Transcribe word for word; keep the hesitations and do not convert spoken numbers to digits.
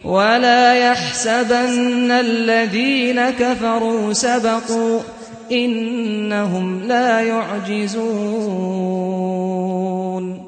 ولا يحسبن الذين كفروا سبقوا إنهم لا يعجزون